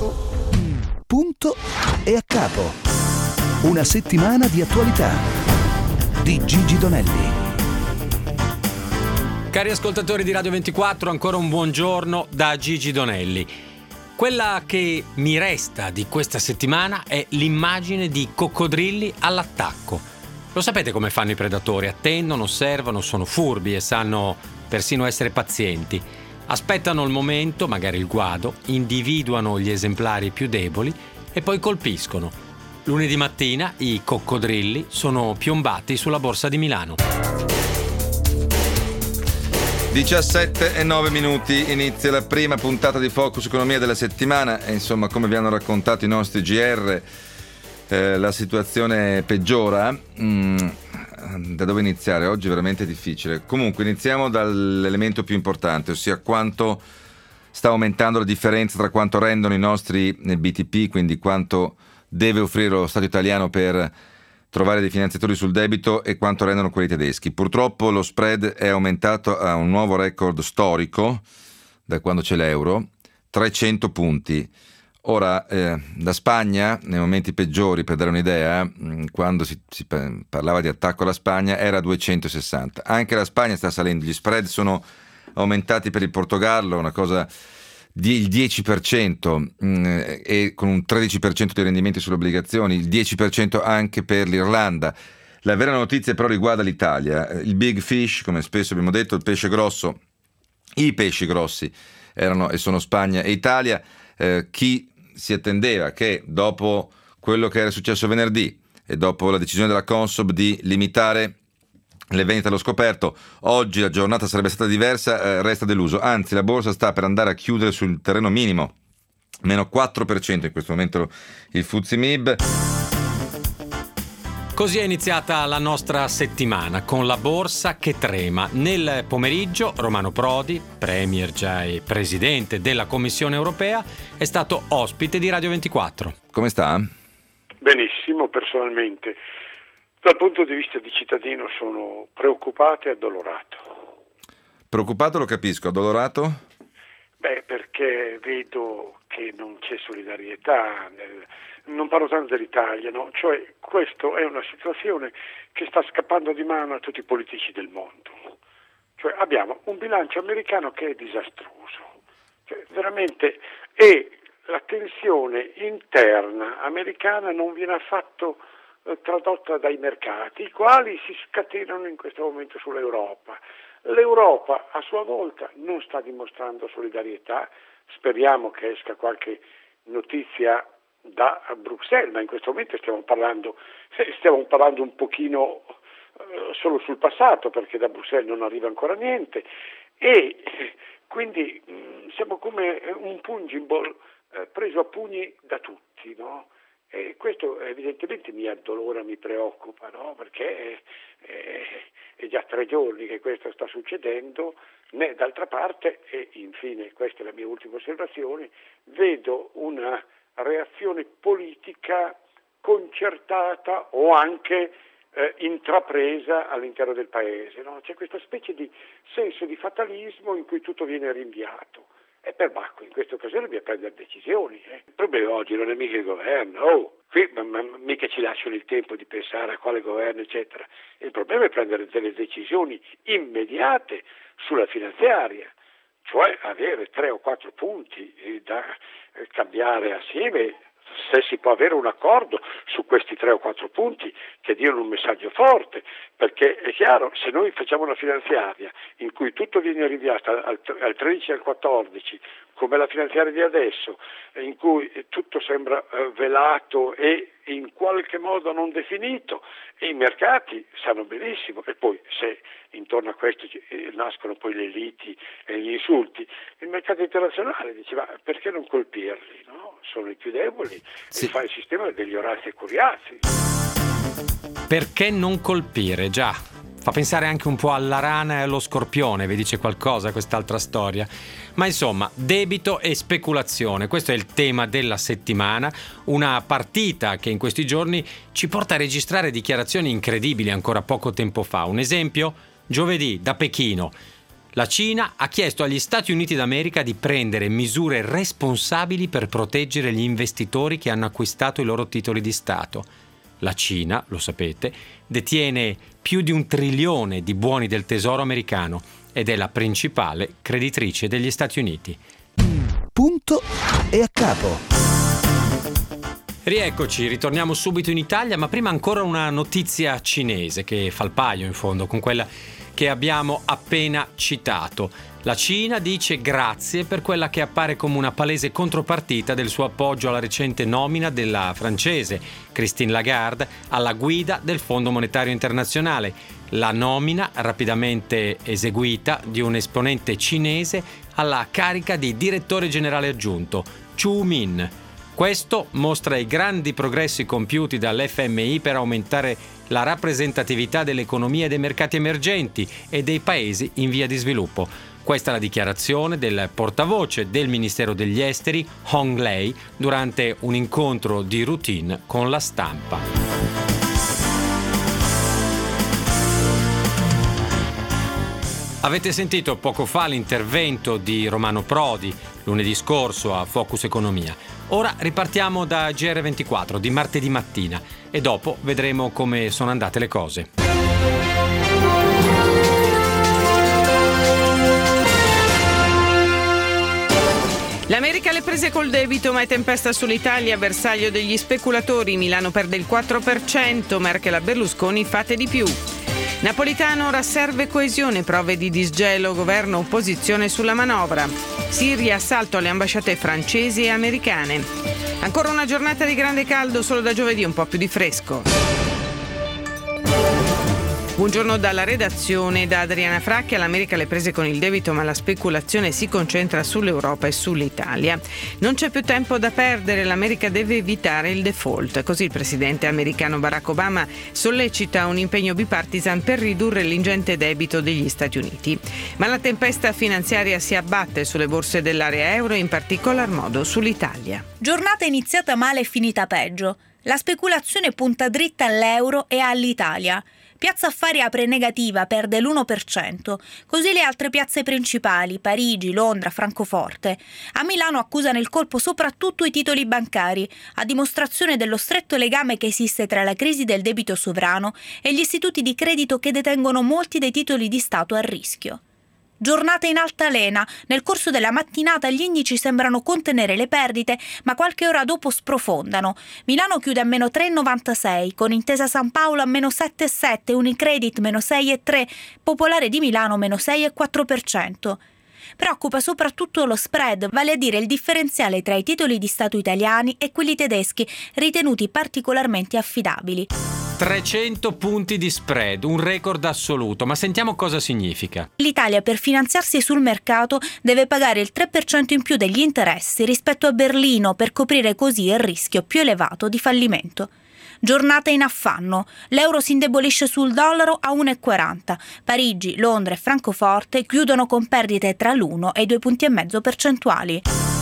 Punto e a capo. Una settimana di attualità di Gigi Donelli. Cari ascoltatori di Radio 24, ancora un buongiorno da Gigi Donelli. Quella che mi resta di questa settimana è l'immagine di coccodrilli all'attacco. Lo sapete come fanno i predatori? Attendono, osservano, sono furbi e sanno persino essere pazienti. Aspettano il momento, magari il guado, individuano gli esemplari più deboli e poi colpiscono. Lunedì mattina i coccodrilli sono piombati sulla borsa di Milano. 17:09, inizia la prima puntata di Focus Economia della settimana e insomma, come vi hanno raccontato i nostri GR, la situazione peggiora. Da dove iniziare? Oggi è veramente difficile. Comunque iniziamo dall'elemento più importante, ossia quanto sta aumentando la differenza tra quanto rendono i nostri BTP, quindi quanto deve offrire lo Stato italiano per trovare dei finanziatori sul debito, e quanto rendono quelli tedeschi. Purtroppo lo spread è aumentato a un nuovo record storico da quando c'è l'euro, 300 punti. Ora, la Spagna, nei momenti peggiori, per dare un'idea, quando si parlava di attacco alla Spagna, era 260. Anche la Spagna sta salendo, gli spread sono aumentati per il Portogallo, una cosa il 10%, e con un 13% di rendimenti sulle obbligazioni, il 10% anche per l'Irlanda. La vera notizia però riguarda l'Italia. Il big fish, come spesso abbiamo detto, il pesce grosso, i pesci grossi erano e sono Spagna e Italia. Chi si attendeva che dopo quello che era successo venerdì e dopo la decisione della Consob di limitare le vendite allo scoperto, oggi la giornata sarebbe stata diversa, resta deluso. Anzi, la borsa sta per andare a chiudere sul terreno minimo, meno 4% in questo momento il FTSE MIB. Così è iniziata la nostra settimana, con la borsa che trema. Nel pomeriggio Romano Prodi, premier già e presidente della Commissione Europea, è stato ospite di Radio 24. Come sta? Benissimo, personalmente. Dal punto di vista di cittadino sono preoccupato e addolorato. Preoccupato lo capisco, addolorato? Perché vedo che non c'è solidarietà, non parlo tanto dell'Italia, no? Cioè questa è una situazione che sta scappando di mano a tutti i politici del mondo. Cioè abbiamo un bilancio americano che è disastroso, cioè, veramente, e la tensione interna americana non viene affatto tradotta dai mercati, i quali si scatenano in questo momento sull'Europa. L'Europa a sua volta non sta dimostrando solidarietà, speriamo che esca qualche notizia da Bruxelles, ma in questo momento stiamo parlando un pochino solo sul passato, perché da Bruxelles non arriva ancora niente, e quindi siamo come un pungible preso a pugni da tutti, no? E questo evidentemente mi addolora, mi preoccupa, no? Perché è già 3 giorni che questo sta succedendo, né d'altra parte, e infine questa è la mia ultima osservazione, vedo una reazione politica concertata o anche intrapresa all'interno del paese, no? C'è questa specie di senso di fatalismo in cui tutto viene rinviato. E perbacco, in questa occasione bisogna prendere decisioni. Il problema oggi non è mica il governo, qui mica ci lasciano il tempo di pensare a quale governo, eccetera. Il problema è prendere delle decisioni immediate sulla finanziaria, cioè avere 3 o 4 punti da cambiare assieme, se si può avere un accordo su questi 3 o 4 punti che diano un messaggio forte, perché è chiaro, se noi facciamo una finanziaria in cui tutto viene rinviato al 13 e al 14, come la finanziaria di adesso, in cui tutto sembra velato e in qualche modo non definito, e i mercati sanno benissimo, e poi se intorno a questo nascono poi le liti e gli insulti, il mercato internazionale dice: ma perché non colpirli, no? Sono i più deboli, sì. E fa il sistema degli orazzi e curiazzi. Perché non colpire? Già, fa pensare anche un po' alla rana e allo scorpione, vi dice qualcosa quest'altra storia? Ma insomma, debito e speculazione, questo è il tema della settimana, una partita che in questi giorni ci porta a registrare dichiarazioni incredibili ancora poco tempo fa. Un esempio? Giovedì, da Pechino. La Cina ha chiesto agli Stati Uniti d'America di prendere misure responsabili per proteggere gli investitori che hanno acquistato i loro titoli di Stato. La Cina, lo sapete, detiene più di 1 trilione di buoni del tesoro americano ed è la principale creditrice degli Stati Uniti. Punto e a capo. Rieccoci, ritorniamo subito in Italia, ma prima ancora una notizia cinese che fa il paio in fondo con quella che abbiamo appena citato. La Cina dice grazie per quella che appare come una palese contropartita del suo appoggio alla recente nomina della francese Christine Lagarde alla guida del Fondo Monetario Internazionale. La nomina rapidamente eseguita di un esponente cinese alla carica di direttore generale aggiunto, Chu Min. Questo mostra i grandi progressi compiuti dall'FMI per aumentare la rappresentatività dell'economia dei mercati emergenti e dei paesi in via di sviluppo. Questa è la dichiarazione del portavoce del Ministero degli Esteri, Hong Lei, durante un incontro di routine con la stampa. Avete sentito poco fa l'intervento di Romano Prodi lunedì scorso a Focus Economia. Ora ripartiamo da GR24 di martedì mattina e dopo vedremo come sono andate le cose. L'America alle prese col debito, ma è tempesta sull'Italia, bersaglio degli speculatori. Milano perde il 4%, Merkel a Berlusconi, fate di più. Napolitano, ora serve coesione, prove di disgelo, governo opposizione sulla manovra. Siria, assalto alle ambasciate francesi e americane. Ancora una giornata di grande caldo, solo da giovedì un po' più di fresco. Buongiorno dalla redazione, da Adriana Fracchia. L'America alle prese con il debito, ma la speculazione si concentra sull'Europa e sull'Italia. Non c'è più tempo da perdere, l'America deve evitare il default. Così il presidente americano Barack Obama sollecita un impegno bipartisan per ridurre l'ingente debito degli Stati Uniti. Ma la tempesta finanziaria si abbatte sulle borse dell'area euro e in particolar modo sull'Italia. Giornata iniziata male e finita peggio. La speculazione punta dritta all'euro e all'Italia. Piazza Affari apre negativa, perde l'1%, così le altre piazze principali, Parigi, Londra, Francoforte. A Milano accusano il colpo soprattutto i titoli bancari, a dimostrazione dello stretto legame che esiste tra la crisi del debito sovrano e gli istituti di credito che detengono molti dei titoli di Stato a rischio. Giornata in altalena, nel corso della mattinata gli indici sembrano contenere le perdite, ma qualche ora dopo sprofondano. Milano chiude a meno 3,96, con Intesa San Paolo a meno 7,7, Unicredit meno 6,3, Popolare di Milano meno 6,4%. Preoccupa soprattutto lo spread, vale a dire il differenziale tra i titoli di Stato italiani e quelli tedeschi, ritenuti particolarmente affidabili. 300 punti di spread, un record assoluto, ma sentiamo cosa significa. L'Italia per finanziarsi sul mercato deve pagare il 3% in più degli interessi rispetto a Berlino per coprire così il rischio più elevato di fallimento. Giornata in affanno, l'euro si indebolisce sul dollaro a 1,40, Parigi, Londra e Francoforte chiudono con perdite tra l'1 e i 2,5 punti percentuali.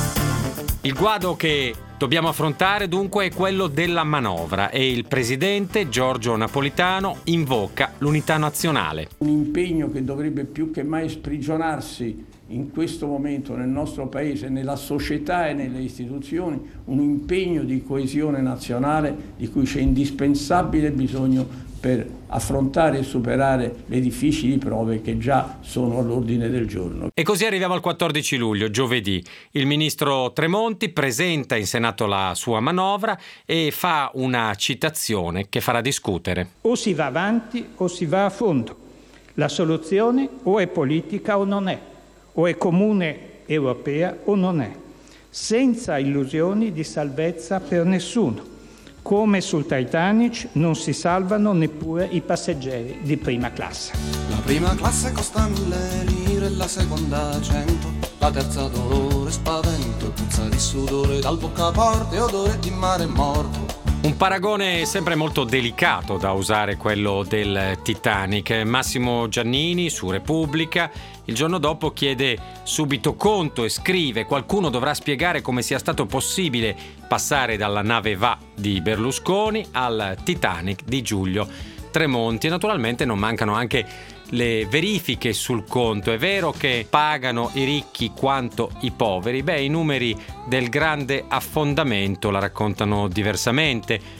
Il guado che dobbiamo affrontare dunque è quello della manovra e il presidente Giorgio Napolitano invoca l'unità nazionale. Un impegno che dovrebbe più che mai sprigionarsi in questo momento nel nostro paese, nella società e nelle istituzioni, un impegno di coesione nazionale di cui c'è indispensabile bisogno per affrontare e superare le difficili prove che già sono all'ordine del giorno. E così arriviamo al 14 luglio, giovedì. Il ministro Tremonti presenta in Senato la sua manovra e fa una citazione che farà discutere. O si va avanti o si va a fondo. La soluzione o è politica o non è, o è comune europea o non è, senza illusioni di salvezza per nessuno. Come sul Titanic non si salvano neppure i passeggeri di prima classe. La prima classe costa 1.000 lire, la seconda 100, la terza dolore, spavento, puzza di sudore, dal boccaporte odore di mare morto. Un paragone sempre molto delicato da usare, quello del Titanic. Massimo Giannini su Repubblica il giorno dopo chiede subito conto e scrive: qualcuno dovrà spiegare come sia stato possibile passare dalla nave Va di Berlusconi al Titanic di Giulio Tremonti. E naturalmente non mancano anche le verifiche sul conto. È vero che pagano i ricchi quanto i poveri? I numeri del grande affondamento la raccontano diversamente.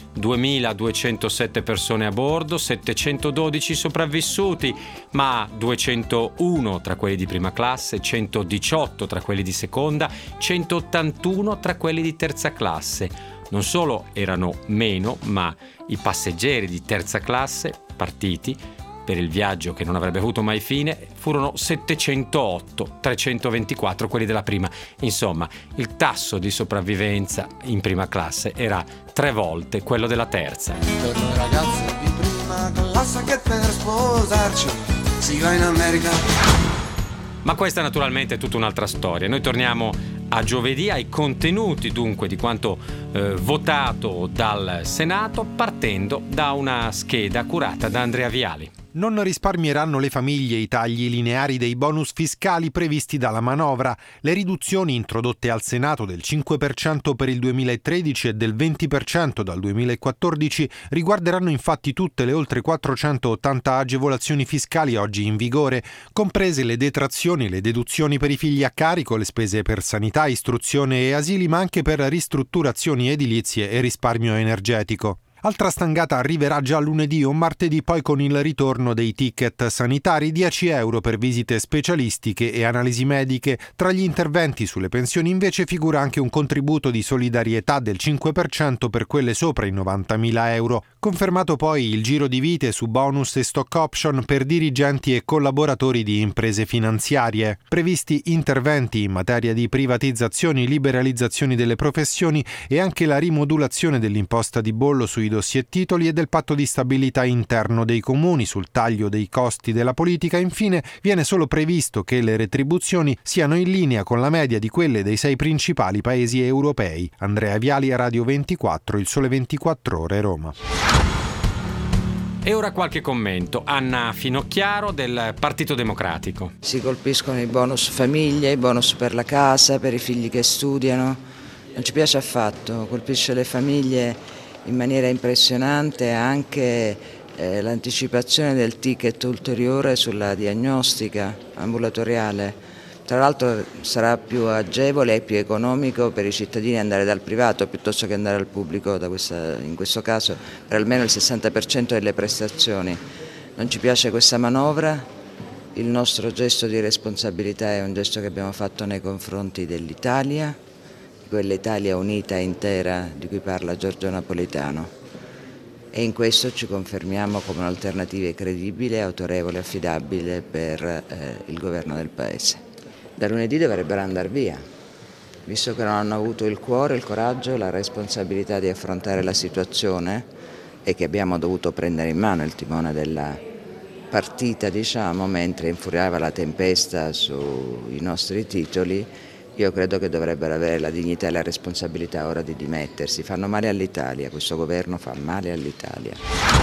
2.207 persone a bordo, 712 sopravvissuti, ma 201 tra quelli di prima classe, 118 tra quelli di seconda, 181 tra quelli di terza classe. Non solo erano meno, ma i passeggeri di terza classe partiti per il viaggio che non avrebbe avuto mai fine furono 708, 324 quelli della prima. Insomma, il tasso di sopravvivenza in prima classe era 3 volte quello della terza. Per noi ragazzi di prima classe che per sposarci si va in America. Ma questa naturalmente è tutta un'altra storia. Noi torniamo a giovedì, ai contenuti dunque di quanto votato dal Senato, partendo da una scheda curata da Andrea Viali. Non risparmieranno le famiglie i tagli lineari dei bonus fiscali previsti dalla manovra. Le riduzioni introdotte al Senato del 5% per il 2013 e del 20% dal 2014 riguarderanno infatti tutte le oltre 480 agevolazioni fiscali oggi in vigore, comprese le detrazioni e le deduzioni per i figli a carico, le spese per sanità, istruzione e asili, ma anche per ristrutturazioni edilizie e risparmio energetico. Altra stangata arriverà già lunedì o martedì, poi con il ritorno dei ticket sanitari, 10 euro per visite specialistiche e analisi mediche. Tra gli interventi sulle pensioni invece figura anche un contributo di solidarietà del 5% per quelle sopra i 90.000 euro. Confermato poi il giro di vite su bonus e stock option per dirigenti e collaboratori di imprese finanziarie. Previsti interventi in materia di privatizzazioni, liberalizzazioni delle professioni e anche la rimodulazione dell'imposta di bollo sui dossier titoli e del patto di stabilità interno dei comuni sul taglio dei costi della politica. Infine viene solo previsto che le retribuzioni siano in linea con la media di quelle dei 6 principali paesi europei. Andrea Viali a Radio 24, Il Sole 24 Ore, Roma. E ora qualche commento. Anna Finocchiaro del Partito Democratico. Si colpiscono i bonus famiglie, i bonus per la casa, per i figli che studiano. Non ci piace affatto, colpisce le famiglie in maniera impressionante, anche l'anticipazione del ticket ulteriore sulla diagnostica ambulatoriale. Tra l'altro sarà più agevole e più economico per i cittadini andare dal privato piuttosto che andare al pubblico, in questo caso per almeno il 60% delle prestazioni. Non ci piace questa manovra, il nostro gesto di responsabilità è un gesto che abbiamo fatto nei confronti dell'Italia, quell'Italia unita e intera di cui parla Giorgio Napolitano, e in questo ci confermiamo come un'alternativa credibile, autorevole e affidabile per il governo del Paese. Da lunedì dovrebbero andare via, visto che non hanno avuto il cuore, il coraggio, la responsabilità di affrontare la situazione e che abbiamo dovuto prendere in mano il timone della partita, mentre infuriava la tempesta sui nostri titoli. Io credo che dovrebbero avere la dignità e la responsabilità ora di dimettersi. Fanno male all'Italia, questo governo fa male all'Italia.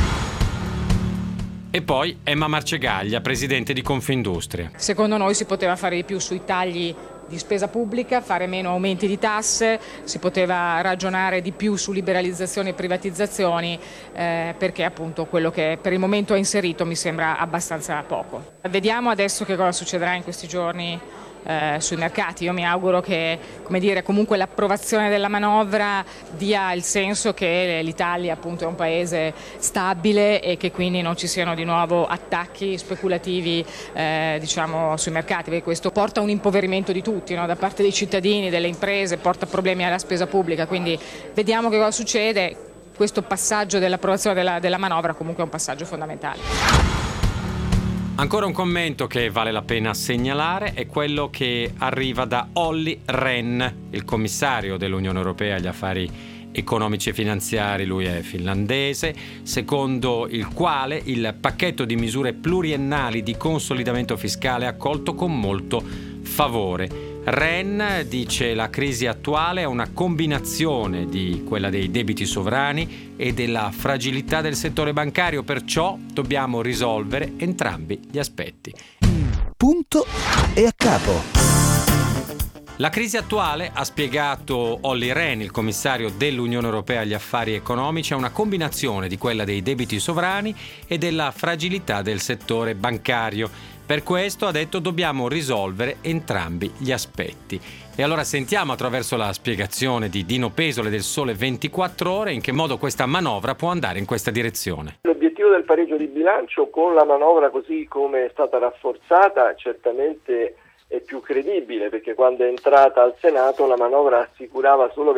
E poi Emma Marcegaglia, presidente di Confindustria. Secondo noi si poteva fare di più sui tagli di spesa pubblica, fare meno aumenti di tasse, si poteva ragionare di più su liberalizzazioni e privatizzazioni, perché appunto quello che per il momento ha inserito mi sembra abbastanza poco. Vediamo adesso che cosa succederà in questi giorni sui mercati. Io mi auguro che, comunque l'approvazione della manovra dia il senso che l'Italia appunto è un paese stabile e che quindi non ci siano di nuovo attacchi speculativi sui mercati, perché questo porta a un impoverimento di tutti, da parte dei cittadini, delle imprese, porta problemi alla spesa pubblica, quindi vediamo che cosa succede. Questo passaggio dell'approvazione della manovra comunque è un passaggio fondamentale. Ancora un commento che vale la pena segnalare è quello che arriva da Olli Rehn, il commissario dell'Unione Europea agli affari economici e finanziari. Lui è finlandese, secondo il quale il pacchetto di misure pluriennali di consolidamento fiscale è accolto con molto favore. Rehn dice: la crisi attuale è una combinazione di quella dei debiti sovrani e della fragilità del settore bancario, perciò dobbiamo risolvere entrambi gli aspetti. Punto e a capo. La crisi attuale, ha spiegato Olli Rehn, il commissario dell'Unione Europea agli affari economici, è una combinazione di quella dei debiti sovrani e della fragilità del settore bancario. Per questo, ha detto, dobbiamo risolvere entrambi gli aspetti. E allora sentiamo attraverso la spiegazione di Dino Pesole del Sole 24 Ore in che modo questa manovra può andare in questa direzione. L'obiettivo del pareggio di bilancio con la manovra così come è stata rafforzata certamente è più credibile, perché quando è entrata al Senato la manovra assicurava solo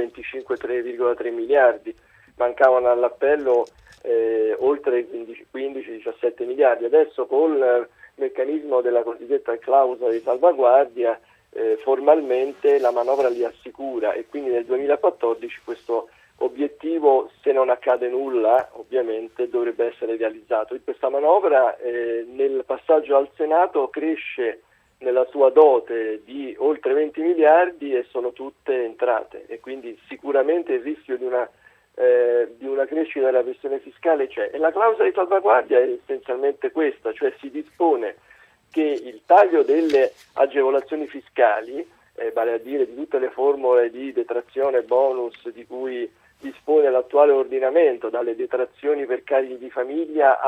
25,3 miliardi, mancavano all'appello oltre 15-17 miliardi. Adesso con il meccanismo della cosiddetta clausola di salvaguardia formalmente la manovra li assicura, e quindi nel 2014 questo obiettivo, se non accade nulla ovviamente, dovrebbe essere realizzato. Questa manovra nel passaggio al Senato cresce nella sua dote di oltre 20 miliardi e sono tutte entrate, e quindi sicuramente il rischio di una crescita della pressione fiscale c'è. E la clausola di salvaguardia è essenzialmente questa, cioè si dispone che il taglio delle agevolazioni fiscali, vale a dire di tutte le formule di detrazione bonus di cui dispone l'attuale ordinamento, dalle detrazioni per carichi di famiglia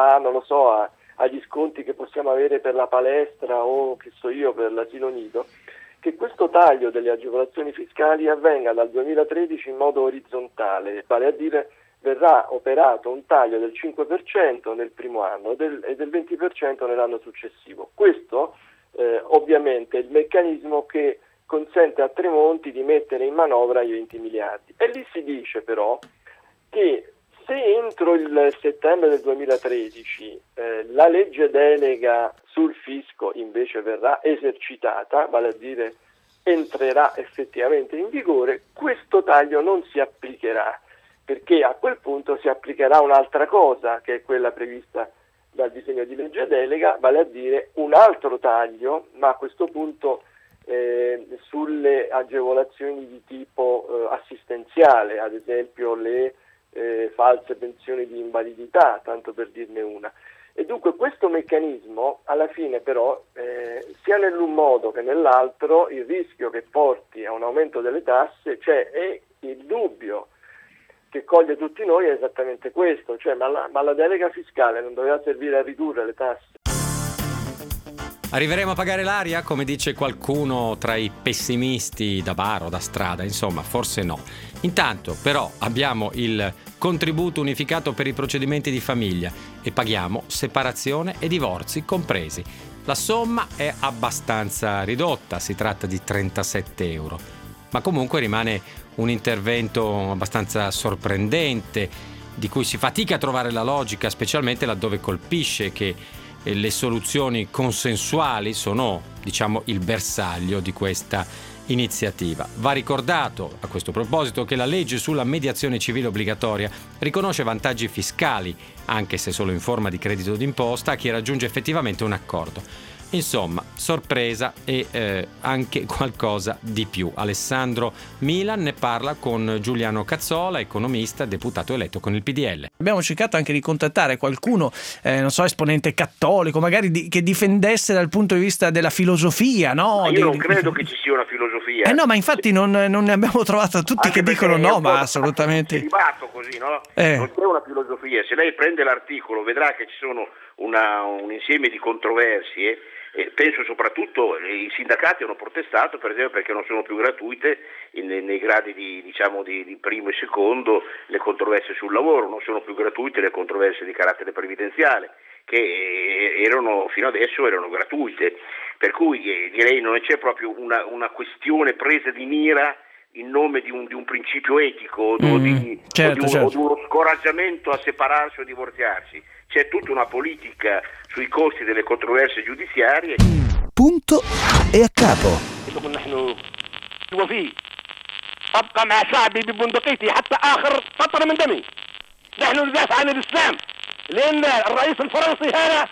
agli sconti che possiamo avere per la palestra o che so io per l'asilo nido, che questo taglio delle agevolazioni fiscali avvenga dal 2013 in modo orizzontale, vale a dire verrà operato un taglio del 5% nel primo anno e del 20% nell'anno successivo. Questo ovviamente è il meccanismo che consente a Tremonti di mettere in manovra i 20 miliardi. E lì si dice però che se entro il settembre del 2013 la legge delega sul fisco invece verrà esercitata, vale a dire entrerà effettivamente in vigore, questo taglio non si applicherà, perché a quel punto si applicherà un'altra cosa, che è quella prevista dal disegno di legge delega, vale a dire un altro taglio, ma a questo punto sulle agevolazioni di tipo assistenziale, ad esempio le false pensioni di invalidità, tanto per dirne una. E dunque questo meccanismo alla fine però sia nell'un modo che nell'altro il rischio che porti a un aumento delle tasse c'è, e il dubbio che coglie tutti noi è esattamente questo, cioè ma la delega fiscale non doveva servire a ridurre le tasse? Arriveremo a pagare l'aria, come dice qualcuno tra i pessimisti da bar o da strada? Insomma, forse no. Intanto, però, abbiamo il contributo unificato per i procedimenti di famiglia e paghiamo separazione e divorzi compresi. La somma è abbastanza ridotta, si tratta di 37 euro. Ma comunque rimane un intervento abbastanza sorprendente, di cui si fatica a trovare la logica, specialmente laddove colpisce che le soluzioni consensuali sono, diciamo, il bersaglio di questa iniziativa. Va ricordato a questo proposito che la legge sulla mediazione civile obbligatoria riconosce vantaggi fiscali, anche se solo in forma di credito d'imposta, a chi raggiunge effettivamente un accordo. Insomma, sorpresa e anche qualcosa di più. Alessandro Milan ne parla con Giuliano Cazzola, economista, deputato eletto con il PDL. Abbiamo cercato anche di contattare qualcuno, esponente cattolico, magari che difendesse dal punto di vista della filosofia, no? Io non credo che ci sia una filosofia. No, ma infatti non ne abbiamo trovato tutti anche che dicono no, ma assolutamente. È derivato così, no? Non c'è una filosofia. Se lei prende l'articolo vedrà che ci sono un insieme di controversie. Penso soprattutto i sindacati hanno protestato, per esempio, perché non sono più gratuite nei gradi di primo e secondo le controversie sul lavoro, non sono più gratuite le controversie di carattere previdenziale, che fino adesso erano gratuite, per cui direi non c'è proprio una questione presa di mira in nome di un principio etico o di uno scoraggiamento a separarsi o divorziarsi. C'è tutta una politica sui costi delle controversie giudiziarie. Punto e a capo. أبقى مع شعبي ببندقيتي حتى آخر قطرة من دمي. نحن ندافع عن الإسلام لأن الرئيس الفرنسي هذا.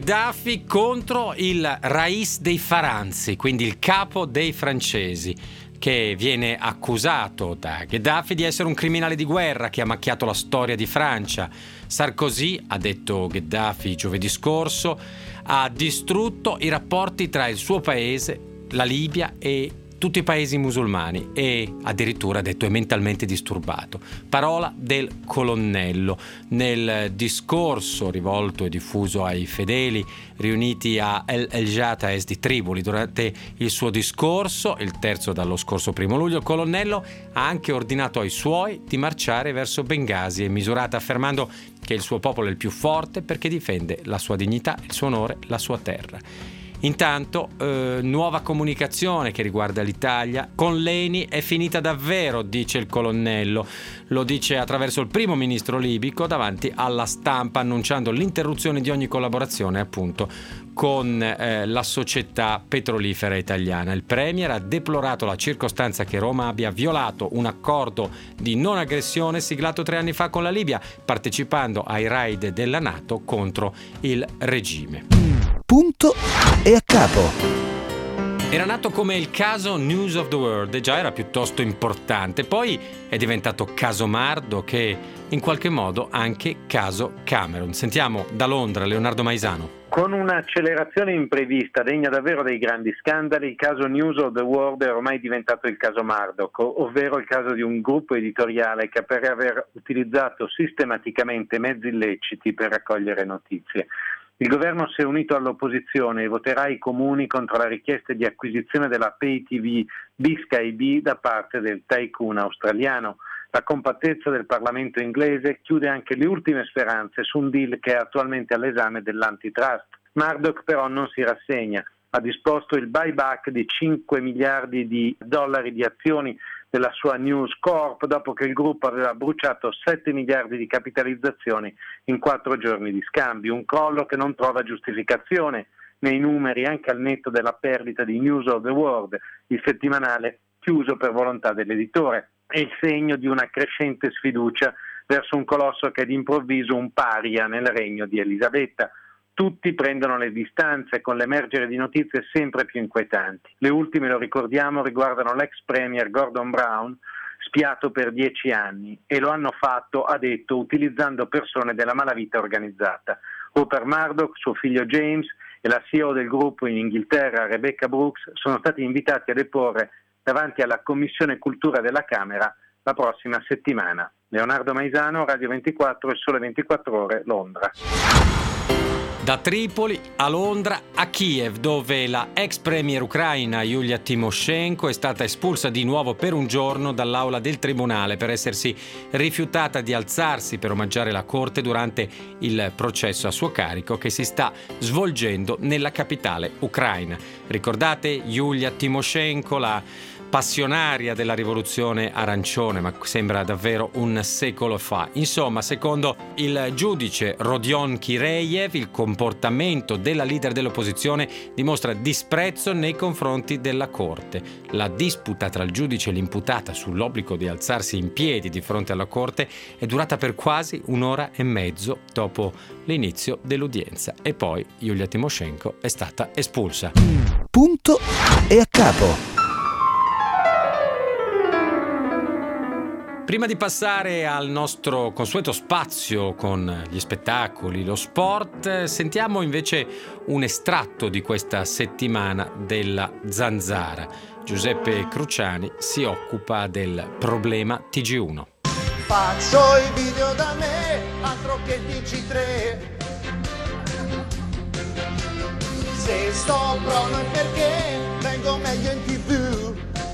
Gheddafi contro il Rais dei Faranzi, quindi il capo dei francesi. che viene accusato da Gheddafi di essere un criminale di guerra che ha macchiato la storia di Francia. Sarkozy, ha detto Gheddafi giovedì scorso, ha distrutto i rapporti tra il suo paese, la Libia e tutti i paesi musulmani e addirittura, ha detto, è mentalmente disturbato. Parola del colonnello nel discorso rivolto e diffuso ai fedeli riuniti a El Jataes di Tripoli. Durante il suo discorso, il terzo dallo scorso 1 luglio, il colonnello ha anche ordinato ai suoi di marciare verso Bengasi e Misurata, affermando che il suo popolo è il più forte perché difende la sua dignità, il suo onore, la sua terra. Intanto, nuova comunicazione che riguarda l'Italia. Con l'ENI è finita davvero, dice il colonnello. Lo dice attraverso il primo ministro libico davanti alla stampa, annunciando l'interruzione di ogni collaborazione appunto con la società petrolifera italiana. Il premier ha deplorato la circostanza che Roma abbia violato un accordo di non aggressione siglato 3 anni fa con la Libia, partecipando ai raid della NATO contro il regime. Punto e a capo. Era nato come il caso News of the World e già era piuttosto importante, poi è diventato caso Murdoch che in qualche modo anche caso Cameron. Sentiamo da Londra Leonardo Maisano. Con un'accelerazione imprevista degna davvero dei grandi scandali, il caso News of the World è ormai diventato il caso Murdoch, ovvero il caso di un gruppo editoriale che per aver utilizzato sistematicamente mezzi illeciti per raccogliere notizie. Il governo si è unito all'opposizione e voterà ai comuni contro la richiesta di acquisizione della Pay TV Sky B da parte del tycoon australiano. La compattezza del Parlamento inglese chiude anche le ultime speranze su un deal che è attualmente all'esame dell'antitrust. Murdoch però non si rassegna. Ha disposto il buyback di 5 miliardi di dollari di azioni della sua News Corp dopo che il gruppo aveva bruciato 7 miliardi di capitalizzazioni in 4 giorni di scambio, un crollo che non trova giustificazione nei numeri anche al netto della perdita di News of the World, il settimanale chiuso per volontà dell'editore. È il segno di una crescente sfiducia verso un colosso che è d'improvviso un paria nel regno di Elisabetta. Tutti prendono le distanze con l'emergere di notizie sempre più inquietanti. Le ultime, lo ricordiamo, riguardano l'ex premier Gordon Brown, spiato per 10 anni, e lo hanno fatto, ha detto, utilizzando persone della malavita organizzata. Rupert Murdoch, suo figlio James e la CEO del gruppo in Inghilterra, Rebecca Brooks, sono stati invitati a deporre davanti alla Commissione Cultura della Camera la prossima settimana. Leonardo Maisano, Radio 24 e Sole 24 Ore, Londra. Da Tripoli a Londra a Kiev, dove la ex premier ucraina Yulia Tymoshenko è stata espulsa di nuovo per un giorno dall'aula del tribunale per essersi rifiutata di alzarsi per omaggiare la corte durante il processo a suo carico che si sta svolgendo nella capitale ucraina. Ricordate Yulia Tymoshenko, la passionaria della rivoluzione arancione, ma sembra davvero un secolo fa. Insomma, secondo il giudice Rodion Kireyev, il comportamento della leader dell'opposizione dimostra disprezzo nei confronti della corte. La disputa tra il giudice e l'imputata sull'obbligo di alzarsi in piedi di fronte alla corte è durata per quasi 1 ora e mezzo dopo l'inizio dell'udienza e poi Yulia Tymoshenko è stata espulsa. Punto e a capo. Prima di passare al nostro consueto spazio con gli spettacoli, lo sport, sentiamo invece un estratto di questa settimana della Zanzara. Giuseppe Cruciani si occupa del problema TG1. Faccio i video da me, altro che TG3. Se sto prono è perché vengo meglio in TV.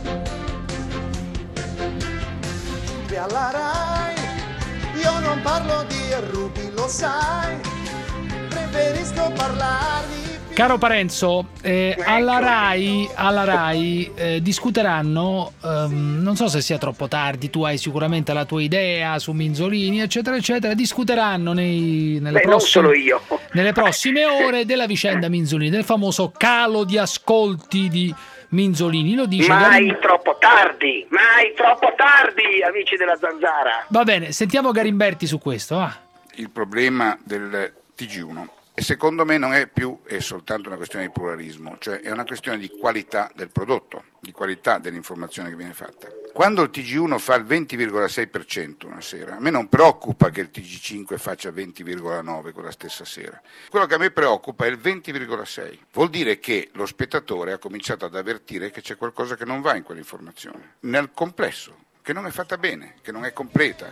Alla Rai, io non parlo di Ruby, lo sai, preferisco parlarvi. Caro Parenzo, alla Rai discuteranno, non so se sia troppo tardi, tu hai sicuramente la tua idea su Minzolini, eccetera, eccetera, discuteranno nelle prossime ore della vicenda Minzolini, del famoso calo di ascolti di Minzolini. Lo dice troppo tardi, amici della Zanzara. Va bene, sentiamo Garimberti su questo. Il problema del TG1 è secondo me non è più soltanto una questione di pluralismo, cioè è una questione di qualità del prodotto, di qualità dell'informazione che viene fatta. Quando il TG1 fa il 20,6% una sera, a me non preoccupa che il TG5 faccia 20,9% quella stessa sera. Quello che a me preoccupa è il 20,6%. Vuol dire che lo spettatore ha cominciato ad avvertire che c'è qualcosa che non va in quell'informazione, nel complesso, che non è fatta bene, che non è completa.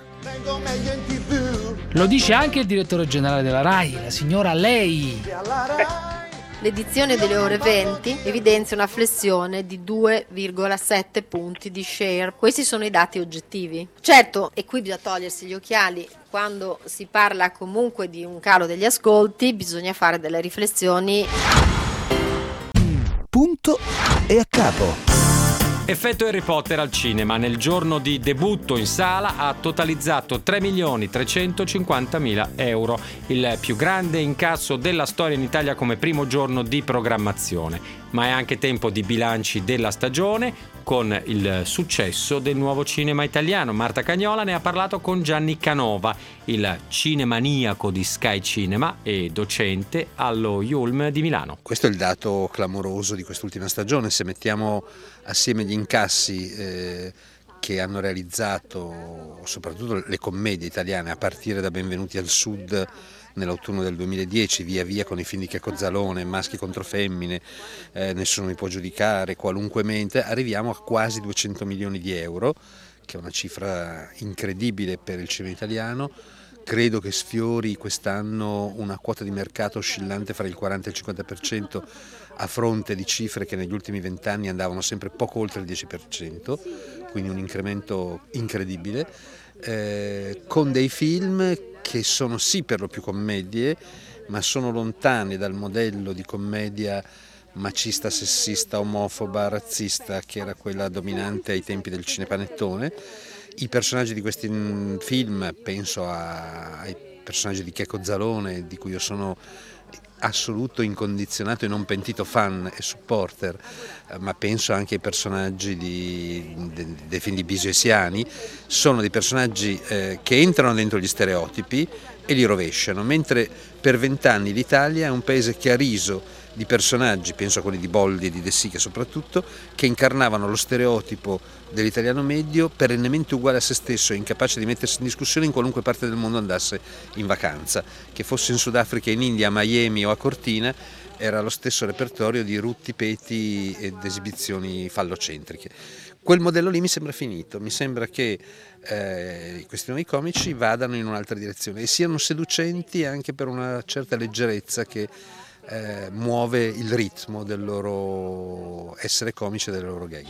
Lo dice anche il direttore generale della RAI, la signora Lei. L'edizione delle ore 20 evidenzia una flessione di 2,7 punti di share. Questi sono i dati oggettivi. Certo, e qui bisogna togliersi gli occhiali, quando si parla comunque di un calo degli ascolti bisogna fare delle riflessioni. Punto e a capo. Effetto Harry Potter al cinema, nel giorno di debutto in sala ha totalizzato 3.350.000 euro, il più grande incasso della storia in Italia come primo giorno di programmazione. Ma è anche tempo di bilanci della stagione con il successo del nuovo cinema italiano. Marta Cagnola ne ha parlato con Gianni Canova, il cinemaniaco di Sky Cinema e docente allo IULM di Milano. Questo è il dato clamoroso di quest'ultima stagione. Se mettiamo assieme gli incassi che hanno realizzato soprattutto le commedie italiane, a partire da Benvenuti al Sud nell'autunno del 2010, via via con i film di Checco Zalone, Maschi contro femmine, Nessuno mi può giudicare, Qualunque mente, arriviamo a quasi 200 milioni di euro, che è una cifra incredibile per il cinema italiano. Credo che sfiori quest'anno una quota di mercato oscillante fra il 40 e il 50%, a fronte di cifre che negli ultimi 20 anni andavano sempre poco oltre il 10%, quindi un incremento incredibile, con dei film che sono sì per lo più commedie, ma sono lontani dal modello di commedia macista, sessista, omofoba, razzista che era quella dominante ai tempi del cinepanettone. I personaggi di questi film, penso ai personaggi di Checco Zalone, di cui io sono assoluto, incondizionato e non pentito fan e supporter, ma penso anche ai personaggi dei film di Bisio e Siani, sono dei personaggi che entrano dentro gli stereotipi e li rovesciano, mentre per 20 anni l'Italia è un paese che ha riso di personaggi, penso a quelli di Boldi e di De Sica soprattutto, che incarnavano lo stereotipo dell'italiano medio, perennemente uguale a se stesso e incapace di mettersi in discussione in qualunque parte del mondo andasse in vacanza, che fosse in Sudafrica, in India, a Miami o a Cortina, era lo stesso repertorio di rutti, peti ed esibizioni fallocentriche. Quel modello lì mi sembra finito, mi sembra che questi nuovi comici vadano in un'altra direzione e siano seducenti anche per una certa leggerezza che muove il ritmo del loro essere comici e delle loro gag.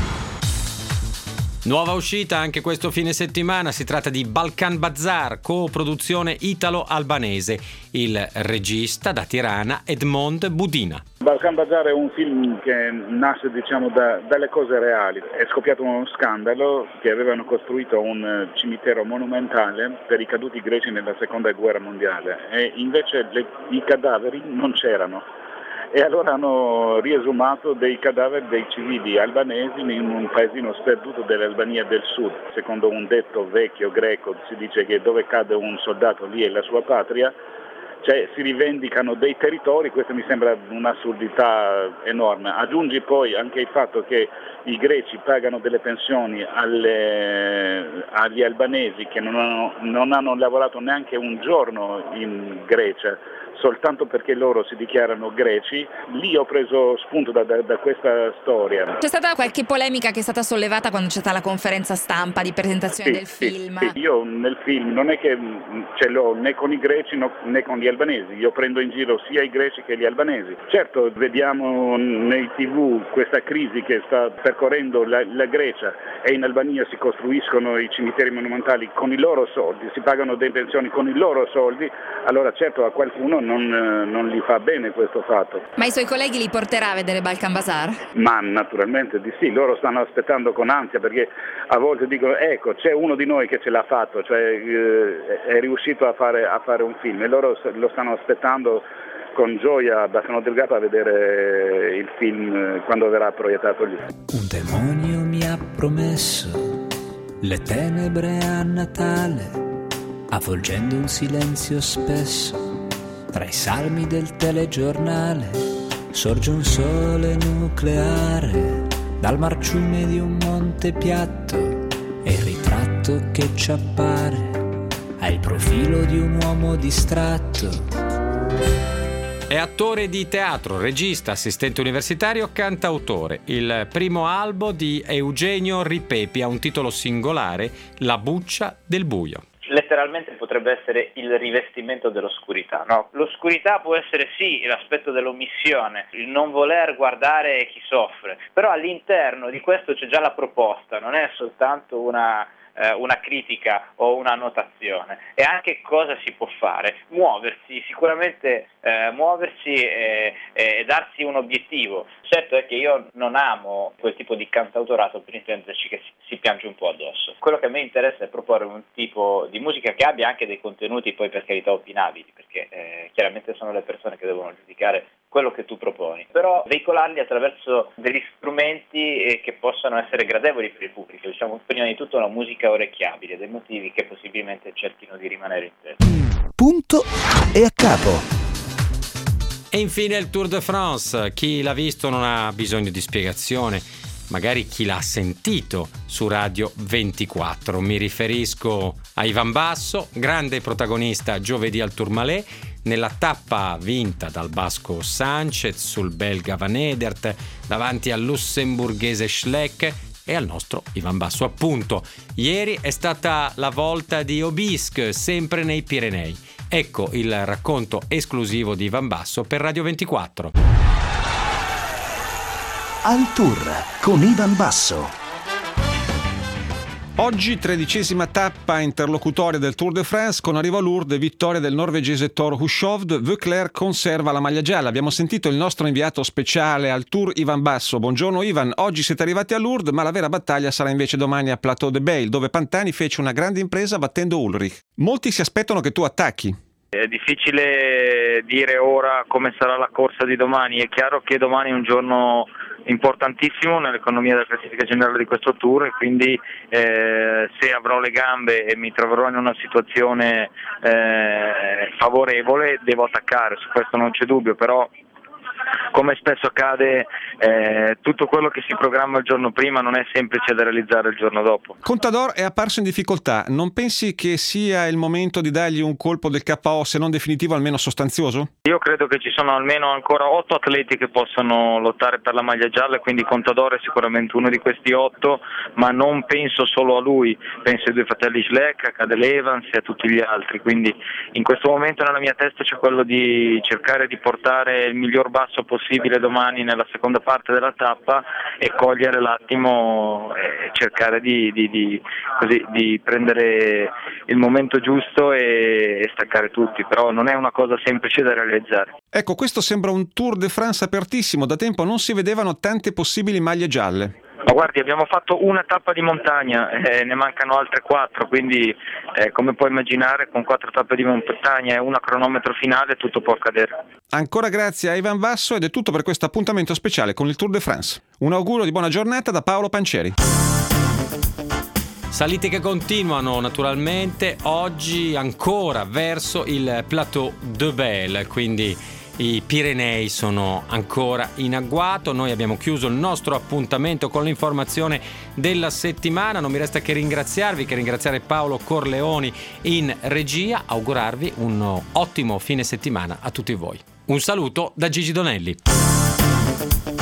Nuova uscita anche questo fine settimana, si tratta di Balkan Bazar, coproduzione italo-albanese. Il regista da Tirana Edmond Budina. Balkan Bazar è un film che nasce dalle cose reali. È scoppiato uno scandalo che avevano costruito un cimitero monumentale per i caduti greci nella seconda guerra mondiale e invece i cadaveri non c'erano. E allora hanno riesumato dei cadaveri dei civili albanesi in un paesino sperduto dell'Albania del Sud. Secondo un detto vecchio greco si dice che dove cade un soldato lì è la sua patria, cioè si rivendicano dei territori. Questo mi sembra un'assurdità enorme. Aggiungi poi anche il fatto che i greci pagano delle pensioni agli albanesi che non hanno lavorato neanche un giorno in Grecia, soltanto perché loro si dichiarano greci. Lì ho preso spunto da questa storia. C'è stata qualche polemica che è stata sollevata quando c'è stata la conferenza stampa di presentazione del film? Sì. Io nel film non è che ce l'ho né con i greci né con gli albanesi, io prendo in giro sia i greci che gli albanesi. Certo, vediamo nei TV questa crisi che sta percorrendo la Grecia e in Albania si costruiscono i cimiteri monumentali con i loro soldi, si pagano delle pensioni con i loro soldi, allora certo a qualcuno non gli fa bene questo fatto. Ma i suoi colleghi li porterà a vedere Balkan Bazar? Ma naturalmente di sì, loro stanno aspettando con ansia perché a volte dicono ecco c'è uno di noi che ce l'ha fatto, cioè è riuscito a fare un film e loro lo stanno aspettando con gioia da San Delgato a vedere il film quando verrà proiettato lì. Un demonio mi ha promesso le tenebre a Natale, avvolgendo un silenzio spesso Tra i salmi del telegiornale sorge un sole nucleare, dal marciume di un monte piatto e il ritratto che ci appare ha il profilo di un uomo distratto. È attore di teatro, regista, assistente universitario, cantautore. Il primo albo di Eugenio Ripepi ha un titolo singolare, La buccia del buio. Letteralmente potrebbe essere il rivestimento dell'oscurità, no? L'oscurità può essere sì l'aspetto dell'omissione, il non voler guardare chi soffre, però all'interno di questo c'è già la proposta, non è soltanto una critica o una annotazione, è anche cosa si può fare, muoversi, sicuramente muoversi e darsi un obiettivo. Certo è che io non amo quel tipo di cantautorato, per intenderci, che si piange un po' addosso. Quello che a me interessa è proporre un tipo di musica che abbia anche dei contenuti, poi per carità opinabili, perché chiaramente sono le persone che devono giudicare quello che tu proponi, però veicolarli attraverso degli strumenti che possano essere gradevoli per il pubblico, diciamo prima di tutto una musica orecchiabile, dei motivi che possibilmente cerchino di rimanere in testa. Punto e a capo. E infine il Tour de France. Chi l'ha visto non ha bisogno di spiegazione, magari chi l'ha sentito su Radio 24. Mi riferisco a Ivan Basso, grande protagonista giovedì al Tourmalet, nella tappa vinta dal basco Sanchez sul belga Van Aert davanti al lussemburghese Schleck e al nostro Ivan Basso, appunto. Ieri è stata la volta di Aubisque, sempre nei Pirenei. Ecco il racconto esclusivo di Ivan Basso per Radio 24. Al Tour con Ivan Basso. Oggi 13ª tappa interlocutoria del Tour de France, con arrivo a Lourdes vittoria del norvegese Thor Hushovd. Veuclair conserva la maglia gialla. Abbiamo sentito il nostro inviato speciale al Tour, Ivan Basso. Buongiorno Ivan, oggi siete arrivati a Lourdes, ma la vera battaglia sarà invece domani a Plateau de Beil, dove Pantani fece una grande impresa battendo Ulrich. Molti si aspettano che tu attacchi. È difficile dire ora come sarà la corsa di domani. È chiaro che domani è un giorno importantissimo nell'economia della classifica generale di questo Tour, e quindi se avrò le gambe e mi troverò in una situazione favorevole devo attaccare, su questo non c'è dubbio, però come spesso accade tutto quello che si programma il giorno prima non è semplice da realizzare il giorno dopo. Contador è apparso in difficoltà, non pensi che sia il momento di dargli un colpo del KO, se non definitivo almeno sostanzioso? Io credo che ci sono almeno ancora 8 atleti che possono lottare per la maglia gialla, quindi Contador è sicuramente uno di questi 8, ma non penso solo a lui, penso ai due fratelli Schleck, a Cadel Evans e a tutti gli altri, quindi in questo momento nella mia testa c'è quello di cercare di portare il miglior basso possibile domani nella seconda parte della tappa e cogliere l'attimo e cercare di prendere il momento giusto e staccare tutti, però non è una cosa semplice da realizzare. Ecco, questo sembra un Tour de France apertissimo, da tempo non si vedevano tante possibili maglie gialle. Ma guardi, abbiamo fatto una tappa di montagna, ne mancano altre 4, quindi come puoi immaginare con 4 tappe di montagna e una cronometro finale tutto può accadere. Ancora grazie a Ivan Basso ed è tutto per questo appuntamento speciale con il Tour de France. Un augurio di buona giornata da Paolo Pancieri. Salite che continuano naturalmente oggi ancora verso il Plateau de Beil, quindi i Pirenei sono ancora in agguato. Noi abbiamo chiuso il nostro appuntamento con l'informazione della settimana. Non mi resta che ringraziare Paolo Corleoni in regia, augurarvi un ottimo fine settimana a tutti voi. Un saluto da Gigi Donelli.